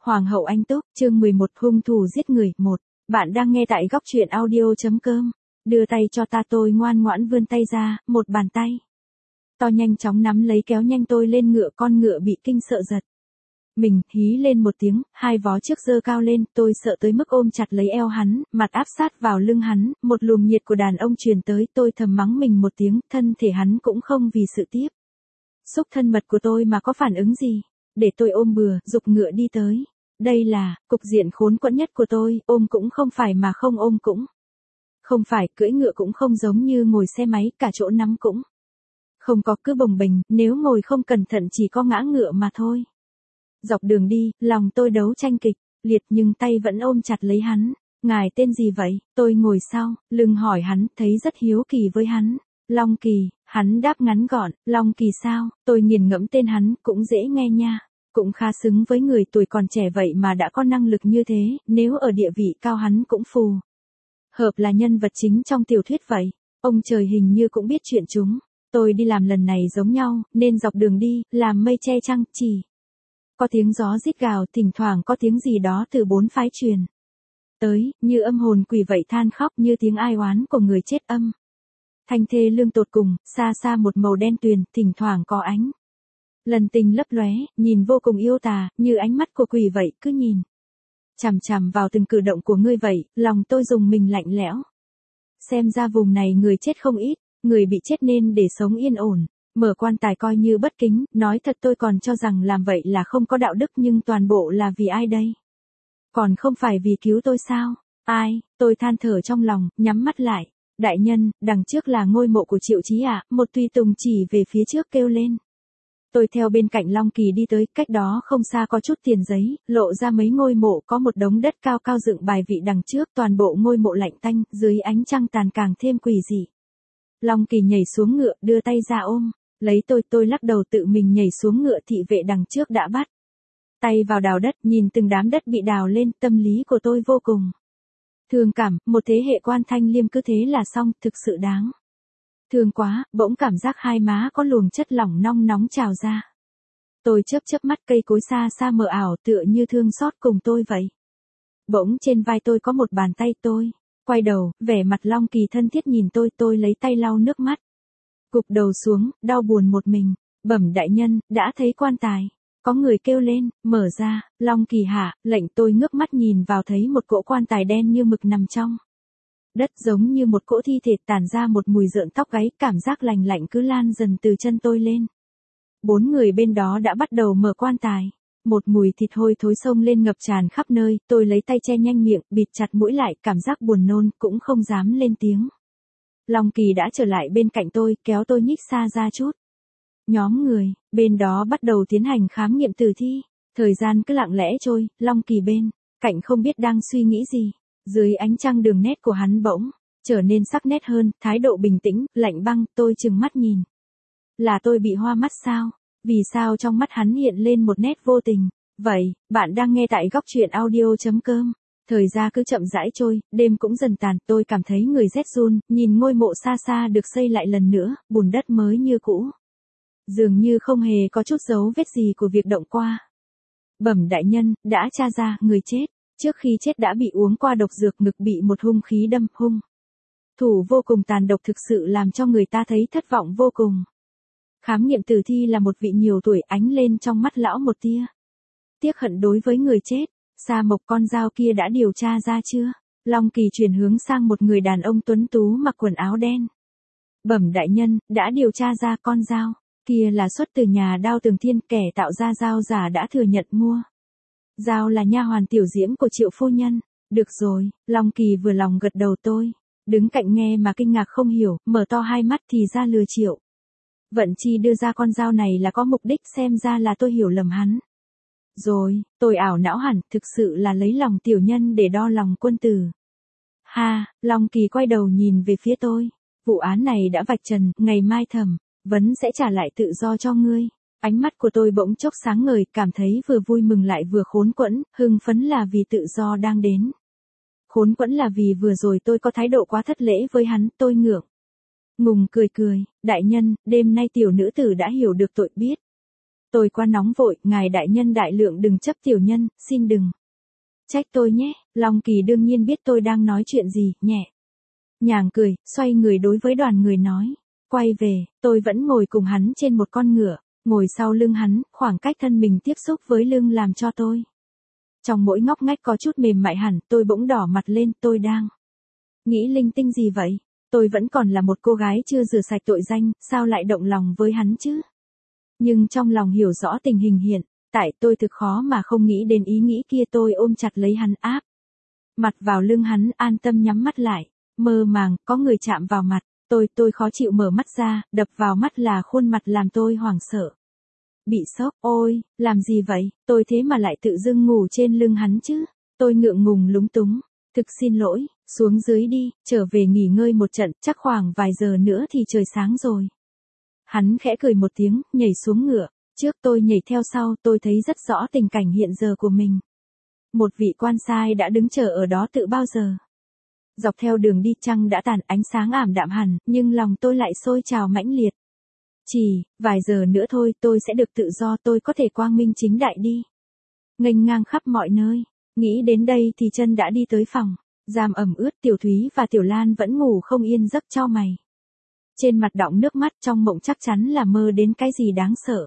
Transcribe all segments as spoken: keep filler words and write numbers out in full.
Hoàng hậu Anh Túc, chương mười một hung thủ giết người, một. Bạn đang nghe tại góc truyện audio.com. Đưa tay cho ta, tôi ngoan ngoãn vươn tay ra, một bàn tay to nhanh chóng nắm lấy kéo nhanh tôi lên ngựa, con ngựa bị kinh sợ giật mình, hí lên một tiếng, hai vó trước giơ cao lên, tôi sợ tới mức ôm chặt lấy eo hắn, mặt áp sát vào lưng hắn, một luồng nhiệt của đàn ông truyền tới, tôi thầm mắng mình một tiếng, thân thể hắn cũng không vì sự tiếp xúc thân mật của tôi mà có phản ứng gì, để tôi ôm bừa, giục ngựa đi tới. Đây là cục diện khốn quẫn nhất của tôi, ôm cũng không phải mà không ôm cũng không phải, cưỡi ngựa cũng không giống như ngồi xe máy, cả chỗ nắm cũng không có, cứ bồng bềnh, nếu ngồi không cẩn thận chỉ có ngã ngựa mà thôi. Dọc đường đi, lòng tôi đấu tranh kịch liệt nhưng tay vẫn ôm chặt lấy hắn. Ngài tên gì vậy? Tôi ngồi sau, lưng hỏi hắn, thấy rất hiếu kỳ với hắn. Long Kỳ, hắn đáp ngắn gọn, Long Kỳ sao? Tôi nghiền ngẫm tên hắn, cũng dễ nghe nha. Cũng khá xứng với người tuổi còn trẻ vậy mà đã có năng lực như thế, nếu ở địa vị cao hắn cũng phù hợp là nhân vật chính trong tiểu thuyết vậy. Ông trời hình như cũng biết chuyện chúng. Tôi đi làm lần này giống nhau, nên dọc đường đi, làm mây che trăng, chỉ có tiếng gió rít gào, thỉnh thoảng có tiếng gì đó từ bốn phái truyền tới, như âm hồn quỷ vậy, than khóc như tiếng ai oán của người chết, âm thanh thê lương tột cùng. Xa xa một màu đen tuyền, thỉnh thoảng có ánh lần tình lấp lóe, nhìn vô cùng yêu tà, như ánh mắt của quỷ vậy, cứ nhìn chằm chằm vào từng cử động của ngươi vậy, lòng tôi dùng mình lạnh lẽo. Xem ra vùng này người chết không ít, người bị chết nên để sống yên ổn. Mở quan tài coi như bất kính, nói thật tôi còn cho rằng làm vậy là không có đạo đức, nhưng toàn bộ là vì ai đây? Còn không phải vì cứu tôi sao? Ai? Tôi than thở trong lòng, nhắm mắt lại. Đại nhân, đằng trước là ngôi mộ của Triệu Chí ạ, một tùy tùng chỉ về phía trước kêu lên. Tôi theo bên cạnh Long Kỳ đi tới, cách đó không xa có chút tiền giấy, lộ ra mấy ngôi mộ, có một đống đất cao cao dựng bài vị đằng trước, toàn bộ ngôi mộ lạnh tanh, dưới ánh trăng tàn càng thêm quỷ dị. Long Kỳ nhảy xuống ngựa, đưa tay ra ôm lấy tôi, tôi lắc đầu tự mình nhảy xuống ngựa. Thị vệ đằng trước đã bắt tay vào đào đất, nhìn từng đám đất bị đào lên, tâm lý của tôi vô cùng thương cảm, một thế hệ quan thanh liêm cứ thế là xong, thực sự đáng thương quá. Bỗng cảm giác hai má có luồng chất lỏng nong nóng trào ra. Tôi chớp chớp mắt, cây cối xa xa mờ ảo tựa như thương xót cùng tôi vậy. Bỗng trên vai tôi có một bàn tay, tôi quay đầu, vẻ mặt Long Kỳ thân thiết nhìn tôi, tôi lấy tay lau nước mắt. Gục đầu xuống, đau buồn một mình. Bẩm đại nhân, đã thấy quan tài. Có người kêu lên, mở ra. Long Kỳ hạ lệnh. Tôi ngước mắt nhìn vào, thấy một cỗ quan tài đen như mực nằm trong đất, giống như một cỗ thi thể, tản ra một mùi rợn tóc gáy, cảm giác lành lạnh cứ lan dần từ chân tôi lên. Bốn người bên đó đã bắt đầu mở quan tài. Một mùi thịt hôi thối xông lên ngập tràn khắp nơi, tôi lấy tay che nhanh miệng, bịt chặt mũi lại, cảm giác buồn nôn, cũng không dám lên tiếng. Long Kỳ đã trở lại bên cạnh tôi, kéo tôi nhích xa ra chút. Nhóm người bên đó bắt đầu tiến hành khám nghiệm tử thi. Thời gian cứ lặng lẽ trôi, Long Kỳ bên cạnh không biết đang suy nghĩ gì. Dưới ánh trăng đường nét của hắn bỗng trở nên sắc nét hơn, thái độ bình tĩnh, lạnh băng. Tôi trừng mắt nhìn. Là tôi bị hoa mắt sao? Vì sao trong mắt hắn hiện lên một nét vô tình? Vậy, bạn đang nghe tại góc truyện audio.com. Thời gian cứ chậm rãi trôi, đêm cũng dần tàn, tôi cảm thấy người rét run, nhìn ngôi mộ xa xa được xây lại lần nữa, bùn đất mới như cũ. Dường như không hề có chút dấu vết gì của việc động qua. Bẩm đại nhân, đã tra ra, người chết trước khi chết đã bị uống qua độc dược, ngực bị một hung khí đâm, hung thủ vô cùng tàn độc, thực sự làm cho người ta thấy thất vọng vô cùng. Khám nghiệm tử thi là một vị nhiều tuổi, ánh lên trong mắt lão một tia tiếc hận đối với người chết. Sa Mộc, con dao kia đã điều tra ra chưa? Long Kỳ chuyển hướng sang một người đàn ông tuấn tú mặc quần áo đen. Bẩm đại nhân, đã điều tra ra, con dao kia là xuất từ nhà Đao Tường Thiên, kẻ tạo ra dao giả đã thừa nhận mua dao là nha hoàn tiểu diễm của Triệu phu nhân. Được rồi, Long Kỳ vừa lòng gật đầu. Tôi đứng cạnh nghe mà kinh ngạc không hiểu, mở to hai mắt, thì ra lừa Triệu Vận Chi đưa ra con dao này là có mục đích, xem ra là tôi hiểu lầm hắn. Rồi, tôi ảo não hẳn, thực sự là lấy lòng tiểu nhân để đo lòng quân tử. Ha, Long Kỳ quay đầu nhìn về phía tôi. Vụ án này đã vạch trần, ngày mai thẩm vấn sẽ trả lại tự do cho ngươi. Ánh mắt của tôi bỗng chốc sáng ngời, cảm thấy vừa vui mừng lại vừa khốn quẫn. Hưng phấn là vì tự do đang đến, khốn quẫn là vì vừa rồi tôi có thái độ quá thất lễ với hắn. Tôi ngượng ngùng cười cười. Đại nhân, đêm nay tiểu nữ tử đã hiểu được tội, biết Tôi quá nóng vội, ngài đại nhân đại lượng đừng chấp tiểu nhân, xin đừng trách tôi nhé. Long Kỳ đương nhiên biết tôi đang nói chuyện gì, nhẹ nhàng cười, xoay người đối với đoàn người nói. Quay về, tôi vẫn ngồi cùng hắn trên một con ngựa, ngồi sau lưng hắn, khoảng cách thân mình tiếp xúc với lưng làm cho tôi. Trong mỗi ngóc ngách có chút mềm mại hẳn, tôi bỗng đỏ mặt lên, tôi đang nghĩ linh tinh gì vậy? Tôi vẫn còn là một cô gái chưa rửa sạch tội danh, sao lại động lòng với hắn chứ? Nhưng trong lòng hiểu rõ tình hình hiện tại, tôi thực khó mà không nghĩ đến ý nghĩ kia. Tôi ôm chặt lấy hắn, áp mặt vào lưng hắn, an tâm nhắm mắt lại, mơ màng, có người chạm vào mặt, tôi, tôi khó chịu mở mắt ra, đập vào mắt là khuôn mặt làm tôi hoảng sợ. Bị sốc, ôi, làm gì vậy, tôi thế mà lại tự dưng ngủ trên lưng hắn chứ? Tôi ngượng ngùng lúng túng, thực xin lỗi, xuống dưới đi, trở về nghỉ ngơi một trận, chắc khoảng vài giờ nữa thì trời sáng rồi. Hắn khẽ cười một tiếng, nhảy xuống ngựa, trước tôi nhảy theo sau, tôi thấy rất rõ tình cảnh hiện giờ của mình. Một vị quan sai đã đứng chờ ở đó từ bao giờ. Dọc theo đường đi trăng đã tàn, ánh sáng ảm đạm hẳn, nhưng lòng tôi lại sôi trào mãnh liệt. Chỉ, vài giờ nữa thôi tôi sẽ được tự do, tôi có thể quang minh chính đại đi. Nghênh ngang khắp mọi nơi, nghĩ đến đây thì chân đã đi tới phòng, giam ẩm ướt. Tiểu Thúy và Tiểu Lan vẫn ngủ không yên giấc, chau mày. Trên mặt đọng nước mắt, trong mộng chắc chắn là mơ đến cái gì đáng sợ.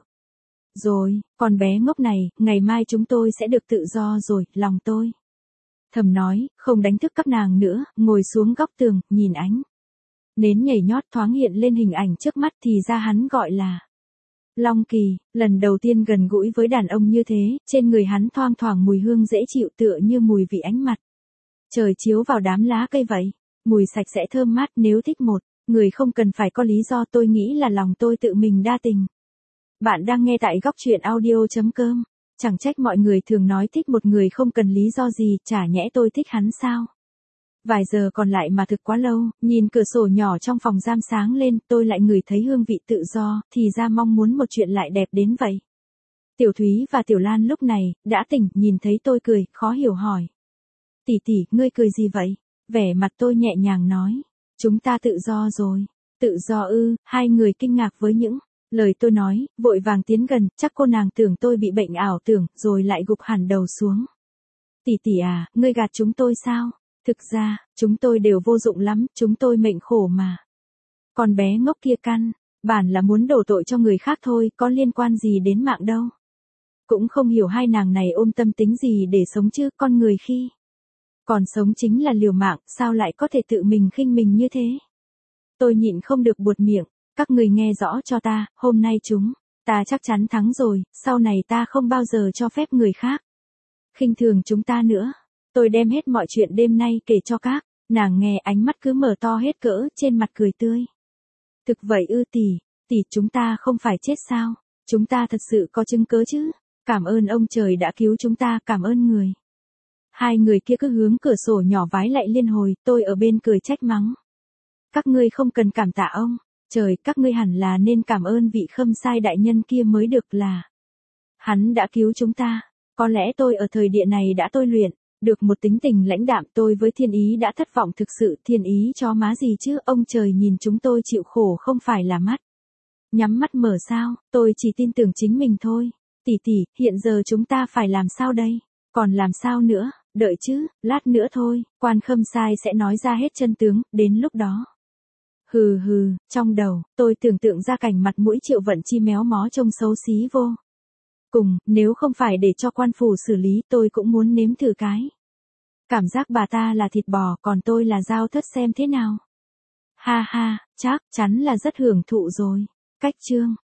Rồi, con bé ngốc này, ngày mai chúng tôi sẽ được tự do rồi, lòng tôi thầm nói, không đánh thức các nàng nữa, ngồi xuống góc tường, nhìn ánh nến nhảy nhót thoáng hiện lên hình ảnh trước mắt, thì ra hắn gọi là Long Kỳ. Lần đầu tiên gần gũi với đàn ông như thế, trên người hắn thoang thoảng mùi hương dễ chịu tựa như mùi vị ánh mặt trời chiếu vào đám lá cây vậy. Mùi sạch sẽ thơm mát, nếu thích một người không cần phải có lý do, tôi nghĩ là lòng tôi tự mình đa tình. Bạn đang nghe tại góc truyện audio.com. Chẳng trách mọi người thường nói thích một người không cần lý do gì, chả nhẽ tôi thích hắn sao? Vài giờ còn lại mà thực quá lâu, nhìn cửa sổ nhỏ trong phòng giam sáng lên, tôi lại ngửi thấy hương vị tự do, thì ra mong muốn một chuyện lại đẹp đến vậy. Tiểu Thúy và Tiểu Lan lúc này, đã tỉnh, nhìn thấy tôi cười, khó hiểu hỏi. Tỷ tỷ, ngươi cười gì vậy? Vẻ mặt tôi nhẹ nhàng nói. Chúng ta tự do rồi. Tự do ư? Hai người kinh ngạc với những lời tôi nói, vội vàng tiến gần, chắc cô nàng tưởng tôi bị bệnh ảo tưởng, rồi lại gục hẳn đầu xuống. Tỷ tỷ à, ngươi gạt chúng tôi sao? Thực ra, chúng tôi đều vô dụng lắm, chúng tôi mệnh khổ mà. Con bé ngốc kia căn bản là muốn đổ tội cho người khác thôi, có liên quan gì đến mạng đâu. Cũng không hiểu hai nàng này ôm tâm tính gì để sống chứ, con người khi còn sống chính là liều mạng, sao lại có thể tự mình khinh mình như thế? Tôi nhịn không được buột miệng, các người nghe rõ cho ta, hôm nay chúng ta chắc chắn thắng rồi, sau này ta không bao giờ cho phép người khác khinh thường chúng ta nữa. Tôi đem hết mọi chuyện đêm nay kể cho các nàng nghe, ánh mắt cứ mở to hết cỡ, trên mặt cười tươi. Thực vậy ư tỷ, tỷ chúng ta không phải chết sao? Chúng ta thật sự có chứng cớ chứ? Cảm ơn ông trời đã cứu chúng ta, cảm ơn người. Hai người kia cứ hướng cửa sổ nhỏ vái lạy liên hồi, tôi ở bên cười trách mắng. Các ngươi không cần cảm tạ ông trời, các ngươi hẳn là nên cảm ơn vị Khâm Sai đại nhân kia mới được, là hắn đã cứu chúng ta. Có lẽ tôi ở thời địa này đã tôi luyện được một tính tình lãnh đạm, tôi với thiên ý đã thất vọng thực sự. Thiên ý cho má gì chứ, ông trời nhìn chúng tôi chịu khổ không phải là mắt nhắm mắt mở sao? Tôi chỉ tin tưởng chính mình thôi. Tỷ tỷ, hiện giờ chúng ta phải làm sao đây? Còn làm sao nữa? Đợi chứ, lát nữa thôi, quan Khâm Sai sẽ nói ra hết chân tướng, đến lúc đó. Hừ hừ, trong đầu, tôi tưởng tượng ra cảnh mặt mũi Triệu Vận Chi méo mó trông xấu xí vô cùng, nếu không phải để cho quan phủ xử lý, tôi cũng muốn nếm thử cái cảm giác bà ta là thịt bò, còn tôi là dao thớt xem thế nào. Ha ha, chắc chắn là rất hưởng thụ rồi. Cách chương